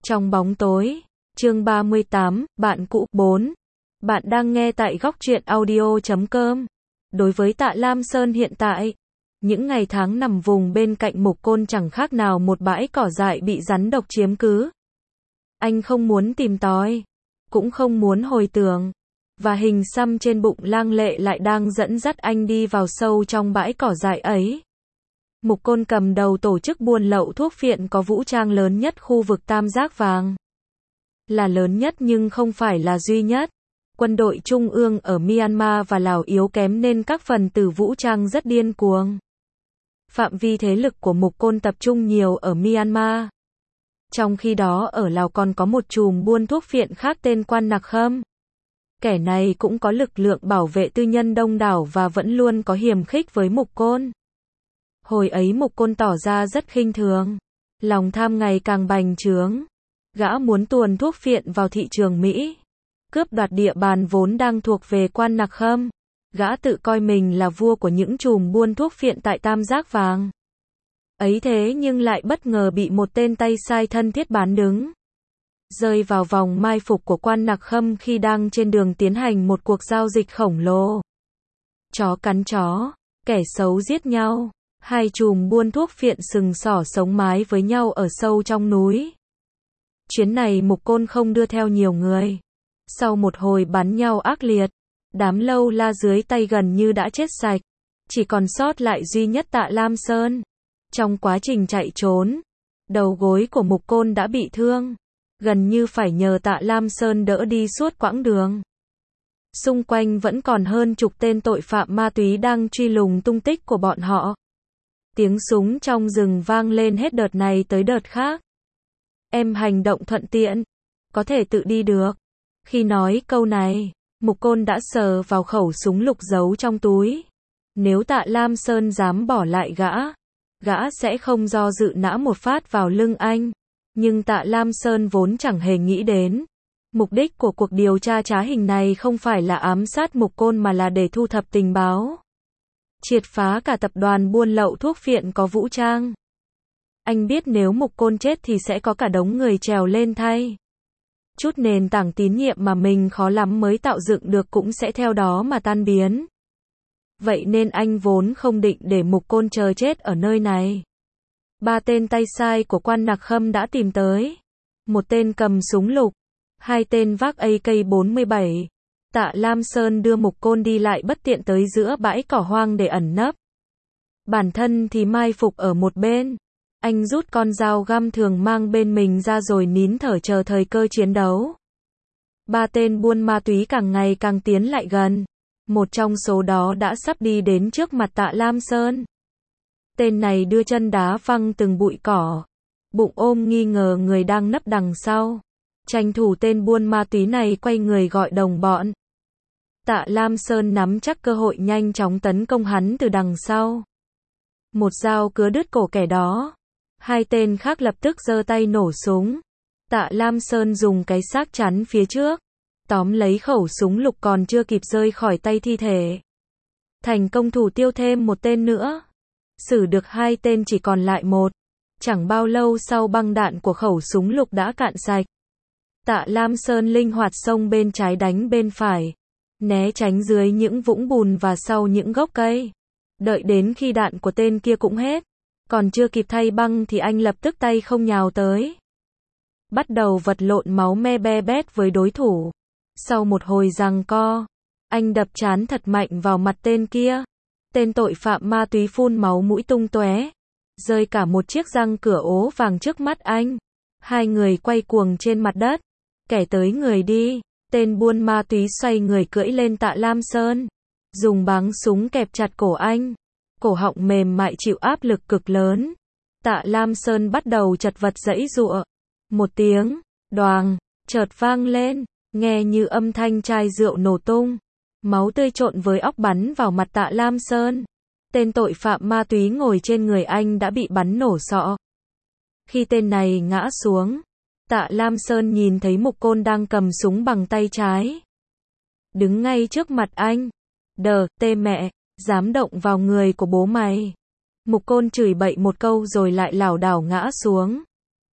Trong bóng tối, chương 38, bạn cũ 4. Bạn đang nghe tại góc truyện audio.com. Đối với Tạ Lam Sơn hiện tại, những ngày tháng nằm vùng bên cạnh Mục Côn chẳng khác nào một bãi cỏ dại bị rắn độc chiếm cứ. Anh không muốn tìm tòi, cũng không muốn hồi tưởng, và hình xăm trên bụng lang lệ lại đang dẫn dắt anh đi vào sâu trong bãi cỏ dại ấy. Mục Côn cầm đầu tổ chức buôn lậu thuốc phiện có vũ trang lớn nhất khu vực Tam Giác Vàng. Là lớn nhất nhưng không phải là duy nhất. Quân đội Trung ương ở Myanmar và Lào yếu kém nên các phần tử vũ trang rất điên cuồng. Phạm vi thế lực của Mục Côn tập trung nhiều ở Myanmar. Trong khi đó ở Lào còn có một chùm buôn thuốc phiện khác tên Quan Nặc Khâm. Kẻ này cũng có lực lượng bảo vệ tư nhân đông đảo và vẫn luôn có hiềm khích với Mục Côn. Hồi ấy Mục Côn tỏ ra rất khinh thường. Lòng tham ngày càng bành trướng. Gã muốn tuồn thuốc phiện vào thị trường Mỹ. Cướp đoạt địa bàn vốn đang thuộc về Quan Nặc Khâm. Gã tự coi mình là vua của những chùm buôn thuốc phiện tại Tam Giác Vàng. Ấy thế nhưng lại bất ngờ bị một tên tay sai thân thiết bán đứng. Rơi vào vòng mai phục của Quan Nặc Khâm khi đang trên đường tiến hành một cuộc giao dịch khổng lồ. Chó cắn chó, kẻ xấu giết nhau. Hai chùm buôn thuốc phiện sừng sỏ sống mái với nhau ở sâu trong núi. Chuyến này Mục Côn không đưa theo nhiều người. Sau một hồi bắn nhau ác liệt, đám lâu la dưới tay gần như đã chết sạch. Chỉ còn sót lại duy nhất Tạ Lam Sơn. Trong quá trình chạy trốn, đầu gối của Mục Côn đã bị thương. Gần như phải nhờ Tạ Lam Sơn đỡ đi suốt quãng đường. Xung quanh vẫn còn hơn chục tên tội phạm ma túy đang truy lùng tung tích của bọn họ. Tiếng súng trong rừng vang lên hết đợt này tới đợt khác. Em hành động thuận tiện, có thể tự đi được. Khi nói câu này, Mục Côn đã sờ vào khẩu súng lục giấu trong túi. Nếu Tạ Lam Sơn dám bỏ lại gã sẽ không do dự nã một phát vào lưng anh. Nhưng Tạ Lam Sơn vốn chẳng hề nghĩ đến. Mục đích của cuộc điều tra trá hình này không phải là ám sát Mục Côn mà là để thu thập tình báo. Triệt phá cả tập đoàn buôn lậu thuốc phiện có vũ trang. Anh biết nếu Mục Côn chết thì sẽ có cả đống người trèo lên thay. Chút nền tảng tín nhiệm mà mình khó lắm mới tạo dựng được cũng sẽ theo đó mà tan biến. Vậy nên anh vốn không định để Mục Côn chờ chết ở nơi này. Ba tên tay sai của Quan Nặc Khâm đã tìm tới. Một tên cầm súng lục, hai tên vác AK-47. Tạ Lam Sơn đưa Mục Côn đi lại bất tiện tới giữa bãi cỏ hoang để ẩn nấp. Bản thân thì mai phục ở một bên. Anh rút con dao găm thường mang bên mình ra rồi nín thở chờ thời cơ chiến đấu. Ba tên buôn ma túy càng ngày càng tiến lại gần. Một trong số đó đã sắp đi đến trước mặt Tạ Lam Sơn. Tên này đưa chân đá văng từng bụi cỏ. Bụng ôm nghi ngờ người đang nấp đằng sau. Tranh thủ tên buôn ma túy này quay người gọi đồng bọn. Tạ Lam Sơn nắm chắc cơ hội nhanh chóng tấn công hắn từ đằng sau. Một dao cứa đứt cổ kẻ đó. Hai tên khác lập tức giơ tay nổ súng. Tạ Lam Sơn dùng cái xác chắn phía trước. Tóm lấy khẩu súng lục còn chưa kịp rơi khỏi tay thi thể. Thành công thủ tiêu thêm một tên nữa. Xử được hai tên chỉ còn lại một. Chẳng bao lâu sau băng đạn của khẩu súng lục đã cạn sạch. Tạ Lam Sơn linh hoạt xông bên trái đánh bên phải. Né tránh dưới những vũng bùn và sau những gốc cây. Đợi đến khi đạn của tên kia cũng hết. Còn chưa kịp thay băng thì anh lập tức tay không nhào tới. Bắt đầu vật lộn máu me be bét với đối thủ. Sau một hồi giằng co, anh đập trán thật mạnh vào mặt tên kia. Tên tội phạm ma túy phun máu mũi tung tóe, rơi cả một chiếc răng cửa ố vàng trước mắt anh. Hai người quay cuồng trên mặt đất. Kẻ tới người đi. Tên buôn ma túy xoay người cưỡi lên Tạ Lam Sơn. Dùng báng súng kẹp chặt cổ anh. Cổ họng mềm mại chịu áp lực cực lớn. Tạ Lam Sơn bắt đầu chật vật giãy giụa. Một tiếng đoàng chợt vang lên, nghe như âm thanh chai rượu nổ tung. Máu tươi trộn với óc bắn vào mặt Tạ Lam Sơn. Tên tội phạm ma túy ngồi trên người anh đã bị bắn nổ sọ. Khi tên này ngã xuống, Tạ Lam Sơn nhìn thấy Mục Côn đang cầm súng bằng tay trái. Đứng ngay trước mặt anh. Tê mẹ, dám động vào người của bố mày. Mục Côn chửi bậy một câu rồi lại lảo đảo ngã xuống.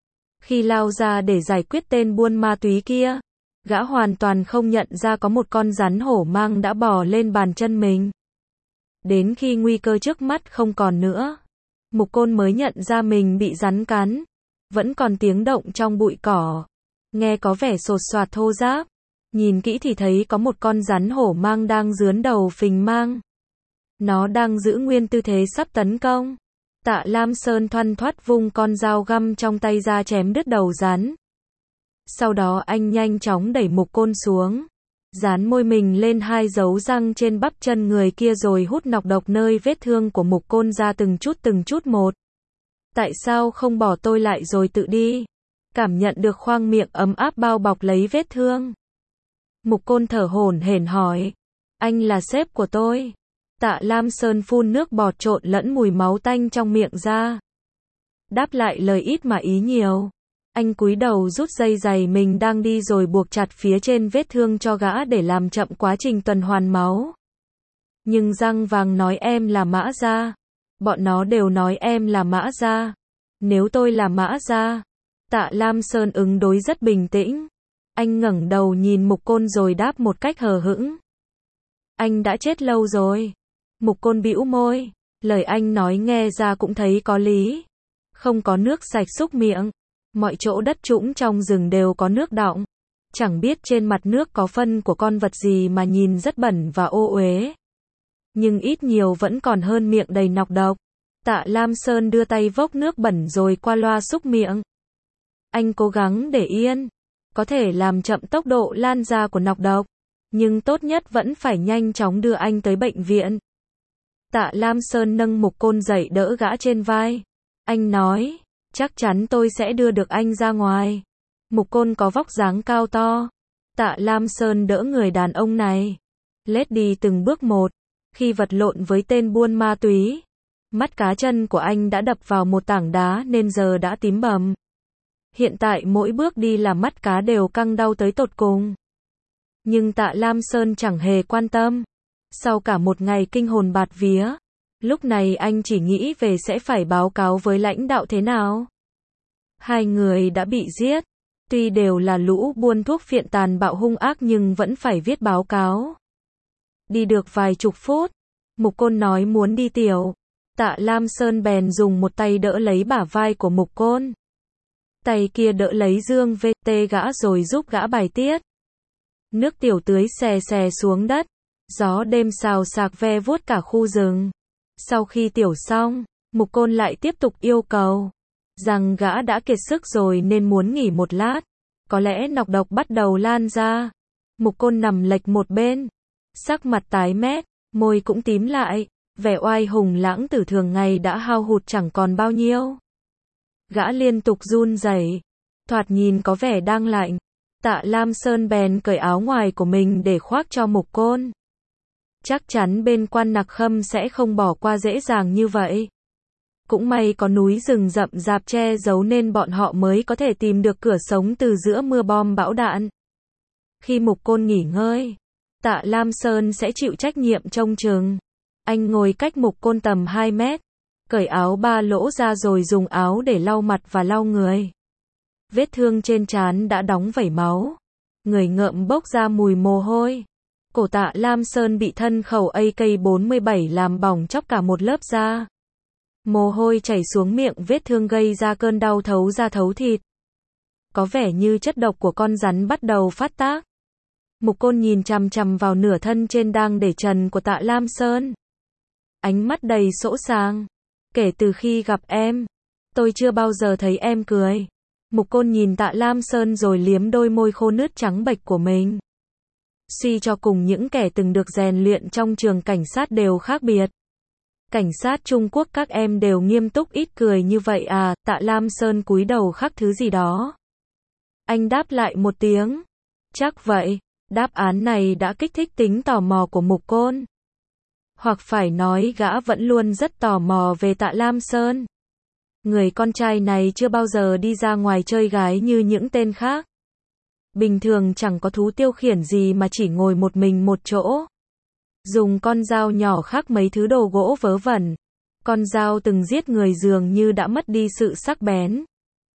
Khi lao ra để giải quyết tên buôn ma túy kia, gã hoàn toàn không nhận ra có một con rắn hổ mang đã bò lên bàn chân mình. Đến khi nguy cơ trước mắt không còn nữa, Mục Côn mới nhận ra mình bị rắn cắn. Vẫn còn tiếng động trong bụi cỏ. Nghe có vẻ sột soạt thô ráp. Nhìn kỹ thì thấy có một con rắn hổ mang đang rướn đầu phình mang. Nó đang giữ nguyên tư thế sắp tấn công. Tạ Lam Sơn thoăn thoắt vung con dao găm trong tay ra chém đứt đầu rắn. Sau đó anh nhanh chóng đẩy Mục Côn xuống. Dán môi mình lên 2 dấu răng trên bắp chân người kia rồi hút nọc độc nơi vết thương của Mục Côn ra từng chút một. Tại sao không bỏ tôi lại rồi tự đi? Cảm nhận được khoang miệng ấm áp bao bọc lấy vết thương. Mục Côn thở hổn hển hỏi. Anh là sếp của tôi. Tạ Lam Sơn phun nước bọt trộn lẫn mùi máu tanh trong miệng ra. Đáp lại lời ít mà ý nhiều. Anh cúi đầu rút dây giày mình đang đi rồi buộc chặt phía trên vết thương cho gã để làm chậm quá trình tuần hoàn máu. Nhưng răng vàng nói em là Mã Gia. Bọn nó đều nói em là Mã Gia. Nếu tôi là Mã Gia. Tạ Lam Sơn ứng đối rất bình tĩnh. Anh ngẩng đầu nhìn Mục Côn rồi đáp một cách hờ hững. Anh đã chết lâu rồi. Mục Côn bĩu môi. Lời anh nói nghe ra cũng thấy có lý. Không có nước sạch xúc miệng. Mọi chỗ đất trũng trong rừng đều có nước đọng. Chẳng biết trên mặt nước có phân của con vật gì mà nhìn rất bẩn và ô uế. Nhưng ít nhiều vẫn còn hơn miệng đầy nọc độc. Tạ Lam Sơn đưa tay vốc nước bẩn rồi qua loa xúc miệng. Anh cố gắng để yên. Có thể làm chậm tốc độ lan ra của nọc độc. Nhưng tốt nhất vẫn phải nhanh chóng đưa anh tới bệnh viện. Tạ Lam Sơn nâng Mục Côn dậy đỡ gã trên vai. Anh nói. Chắc chắn tôi sẽ đưa được anh ra ngoài. Mục Côn có vóc dáng cao to. Tạ Lam Sơn đỡ người đàn ông này. Lết đi từng bước một. Khi vật lộn với tên buôn ma túy, mắt cá chân của anh đã đập vào một tảng đá nên giờ đã tím bầm. Hiện tại mỗi bước đi là mắt cá đều căng đau tới tột cùng. Nhưng Tạ Lam Sơn chẳng hề quan tâm. Sau cả một ngày kinh hồn bạt vía, lúc này anh chỉ nghĩ về sẽ phải báo cáo với lãnh đạo thế nào. 2 người đã bị giết. Tuy đều là lũ buôn thuốc phiện tàn bạo hung ác nhưng vẫn phải viết báo cáo. Đi được vài chục phút, Mục Côn nói muốn đi tiểu. Tạ Lam Sơn bèn dùng một tay đỡ lấy bả vai của Mục Côn. Tay kia đỡ lấy dương VT gã rồi giúp gã bài tiết. Nước tiểu tưới xè xè xuống đất. Gió đêm xào xạc ve vuốt cả khu rừng. Sau khi tiểu xong, Mục Côn lại tiếp tục yêu cầu rằng gã đã kiệt sức rồi nên muốn nghỉ một lát. Có lẽ nọc độc bắt đầu lan ra. Mục Côn nằm lệch một bên. Sắc mặt tái mét, môi cũng tím lại. Vẻ oai hùng lãng tử thường ngày đã hao hụt chẳng còn bao nhiêu. Gã liên tục run rẩy, thoạt nhìn có vẻ đang lạnh. Tạ Lam Sơn bèn cởi áo ngoài của mình để khoác cho Mục Côn. Chắc chắn bên Quan Nặc Khâm sẽ không bỏ qua dễ dàng như vậy. Cũng may có núi rừng rậm rạp che giấu nên bọn họ mới có thể tìm được cửa sống từ giữa mưa bom bão đạn. Khi Mục Côn nghỉ ngơi, Tạ Lam Sơn sẽ chịu trách nhiệm trông chừng. Anh ngồi cách Mục Côn tầm 2 mét, cởi áo ba lỗ ra rồi dùng áo để lau mặt và lau người. Vết thương trên trán đã đóng vẩy máu. Người ngợm bốc ra mùi mồ hôi. Cổ Tạ Lam Sơn bị thân khẩu AK-47 làm bỏng chóc cả một lớp da. Mồ hôi chảy xuống miệng, vết thương gây ra cơn đau thấu da thấu thịt. Có vẻ như chất độc của con rắn bắt đầu phát tác. Mục Côn nhìn chằm chằm vào nửa thân trên đang để trần của Tạ Lam Sơn. Ánh mắt đầy sỗ sàng. Kể từ khi gặp em, tôi chưa bao giờ thấy em cười. Mục Côn nhìn Tạ Lam Sơn rồi liếm đôi môi khô nứt trắng bệch của mình. Suy cho cùng những kẻ từng được rèn luyện trong trường cảnh sát đều khác biệt. Cảnh sát Trung Quốc các em đều nghiêm túc ít cười như vậy à? Tạ Lam Sơn cúi đầu khắc thứ gì đó. Anh đáp lại một tiếng. Chắc vậy. Đáp án này đã kích thích tính tò mò của Mục Côn. Hoặc phải nói gã vẫn luôn rất tò mò về Tạ Lam Sơn. Người con trai này chưa bao giờ đi ra ngoài chơi gái như những tên khác. Bình thường chẳng có thú tiêu khiển gì mà chỉ ngồi một mình một chỗ. Dùng con dao nhỏ khắc mấy thứ đồ gỗ vớ vẩn. Con dao từng giết người dường như đã mất đi sự sắc bén.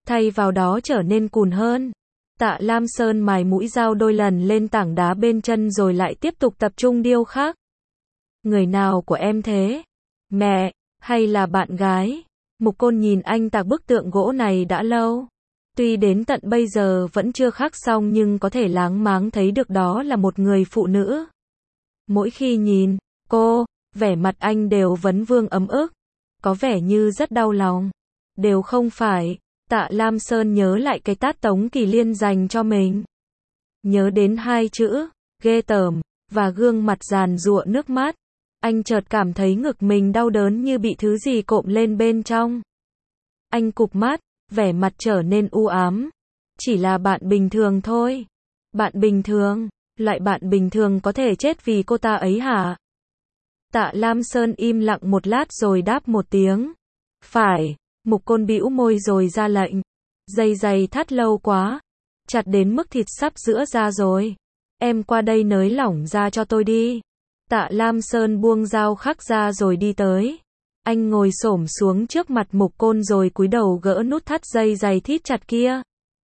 thay vào đó trở nên cùn hơn. Tạ Lam Sơn mài mũi dao đôi lần lên tảng đá bên chân rồi lại tiếp tục tập trung điêu khắc. Người nào của em thế? Mẹ, hay là bạn gái? Mục Côn nhìn anh tạc bức tượng gỗ này đã lâu. Tuy đến tận bây giờ vẫn chưa khắc xong nhưng có thể láng máng thấy được đó là một người phụ nữ. Mỗi khi nhìn cô, vẻ mặt anh đều vấn vương ấm ức, có vẻ như rất đau lòng. Đều không phải. Tạ Lam Sơn nhớ lại cái tát Tống Kỳ Liên dành cho mình. Nhớ đến hai chữ, ghê tởm, và gương mặt giàn giụa nước mắt. Anh chợt cảm thấy ngực mình đau đớn như bị thứ gì cộm lên bên trong. Anh cụp mắt, vẻ mặt trở nên u ám. Chỉ là bạn bình thường thôi. Bạn bình thường, loại bạn bình thường có thể chết vì cô ta ấy hả? Tạ Lam Sơn im lặng một lát rồi đáp một tiếng. Phải. Mục Côn bĩu môi rồi ra lệnh. Dây giày thắt lâu quá. Chặt đến mức thịt sắp giữa ra rồi. Em qua đây nới lỏng ra cho tôi đi. Tạ Lam Sơn buông dao khắc ra rồi đi tới. Anh ngồi xổm xuống trước mặt Mục Côn rồi cúi đầu gỡ nút thắt dây giày thít chặt kia.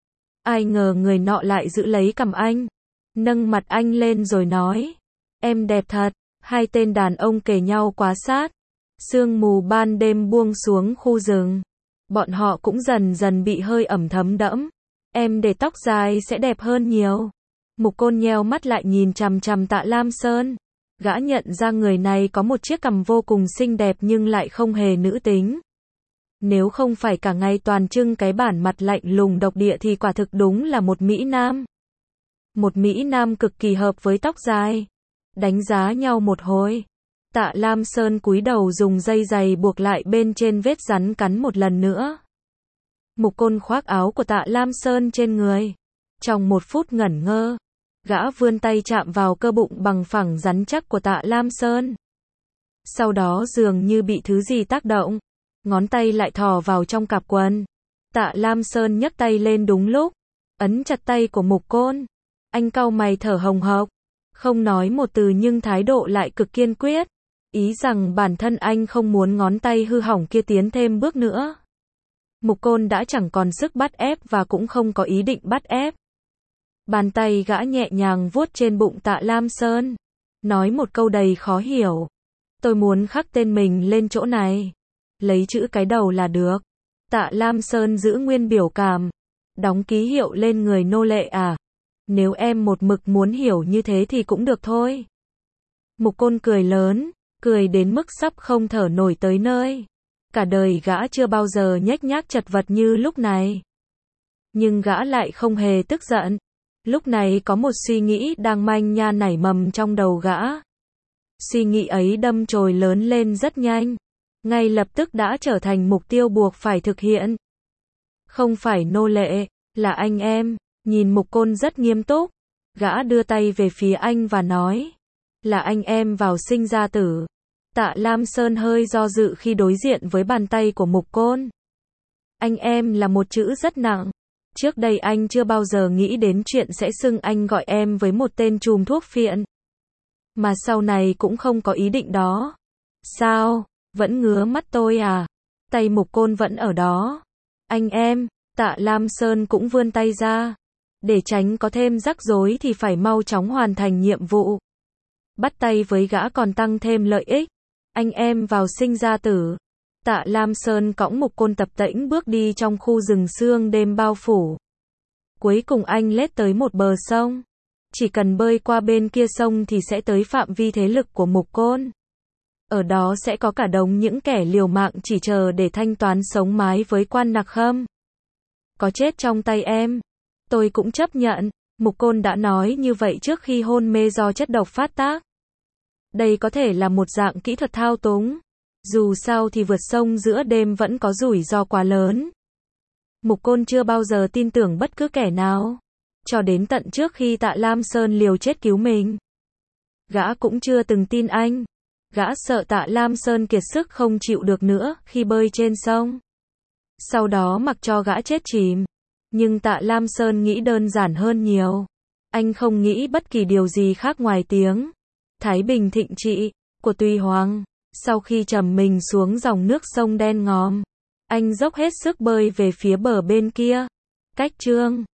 Ai ngờ người nọ lại giữ lấy cằm anh. Nâng mặt anh lên rồi nói. Em đẹp thật. Hai tên đàn ông kề nhau quá sát. Sương mù ban đêm buông xuống khu rừng. Bọn họ cũng dần dần bị hơi ẩm thấm đẫm. Em để tóc dài sẽ đẹp hơn nhiều. Mục Côn nheo mắt lại nhìn chằm chằm Tạ Lam Sơn. Gã nhận ra người này có một chiếc cằm vô cùng xinh đẹp nhưng lại không hề nữ tính. Nếu không phải cả ngày toàn trưng cái bản mặt lạnh lùng độc địa thì quả thực đúng là một Mỹ Nam. Một Mỹ Nam cực kỳ hợp với tóc dài. Đánh giá nhau một hồi. Tạ Lam Sơn cúi đầu dùng dây giày buộc lại bên trên vết rắn cắn một lần nữa. Mục Côn khoác áo của Tạ Lam Sơn trên người. Trong một phút ngẩn ngơ, gã vươn tay chạm vào cơ bụng bằng phẳng rắn chắc của Tạ Lam Sơn. Sau đó dường như bị thứ gì tác động, ngón tay lại thò vào trong cạp quần. Tạ Lam Sơn nhấc tay lên đúng lúc, ấn chặt tay của Mục Côn. Anh cau mày thở hồng hộc, không nói một từ nhưng thái độ lại cực kiên quyết. Ý rằng bản thân anh không muốn ngón tay hư hỏng kia tiến thêm bước nữa. Mục Côn đã chẳng còn sức bắt ép và cũng không có ý định bắt ép. Bàn tay gã nhẹ nhàng vuốt trên bụng Tạ Lam Sơn. Nói một câu đầy khó hiểu. Tôi muốn khắc tên mình lên chỗ này. Lấy chữ cái đầu là được. Tạ Lam Sơn giữ nguyên biểu cảm. Đóng ký hiệu lên người nô lệ à? Nếu em một mực muốn hiểu như thế thì cũng được thôi. Mục Côn cười lớn. Cười đến mức sắp không thở nổi tới nơi. Cả đời gã chưa bao giờ nhếch nhác chật vật như lúc này. Nhưng gã lại không hề tức giận. Lúc này có một suy nghĩ đang manh nha nảy mầm trong đầu gã. Suy nghĩ ấy đâm chồi lớn lên rất nhanh. Ngay lập tức đã trở thành mục tiêu buộc phải thực hiện. Không phải nô lệ, là anh em. Nhìn Mục Côn rất nghiêm túc. Gã đưa tay về phía anh và nói. Là anh em vào sinh ra tử. Tạ Lam Sơn hơi do dự khi đối diện với bàn tay của Mục Côn. Anh em là một chữ rất nặng. Trước đây anh chưa bao giờ nghĩ đến chuyện sẽ xưng anh gọi em với một tên trùm thuốc phiện. Mà sau này cũng không có ý định đó. Sao? Vẫn ngứa mắt tôi à? Tay Mục Côn vẫn ở đó. Anh em, Tạ Lam Sơn cũng vươn tay ra. Để tránh có thêm rắc rối thì phải mau chóng hoàn thành nhiệm vụ. Bắt tay với gã còn tăng thêm lợi ích. Anh em vào sinh ra tử. Tạ Lam Sơn cõng Mục Côn tập tễnh bước đi trong khu rừng sương đêm bao phủ. Cuối cùng anh lết tới một bờ sông. Chỉ cần bơi qua bên kia sông thì sẽ tới phạm vi thế lực của Mục Côn. Ở đó sẽ có cả đống những kẻ liều mạng chỉ chờ để thanh toán sống mái với Quan Nặc Khâm. Có chết trong tay em, tôi cũng chấp nhận. Mục Côn đã nói như vậy trước khi hôn mê do chất độc phát tác. Đây có thể là một dạng kỹ thuật thao túng. Dù sao thì vượt sông giữa đêm vẫn có rủi ro quá lớn. Mục Côn chưa bao giờ tin tưởng bất cứ kẻ nào. Cho đến tận trước khi Tạ Lam Sơn liều chết cứu mình. Gã cũng chưa từng tin anh. Gã sợ Tạ Lam Sơn kiệt sức không chịu được nữa khi bơi trên sông. Sau đó mặc cho gã chết chìm. Nhưng Tạ Lam Sơn nghĩ đơn giản hơn nhiều. Anh không nghĩ bất kỳ điều gì khác ngoài tiếng Thái Bình thịnh trị của Tùy Hoàng. Sau khi trầm mình xuống dòng nước sông đen ngòm, Anh dốc hết sức bơi về phía bờ bên kia. Cách Trương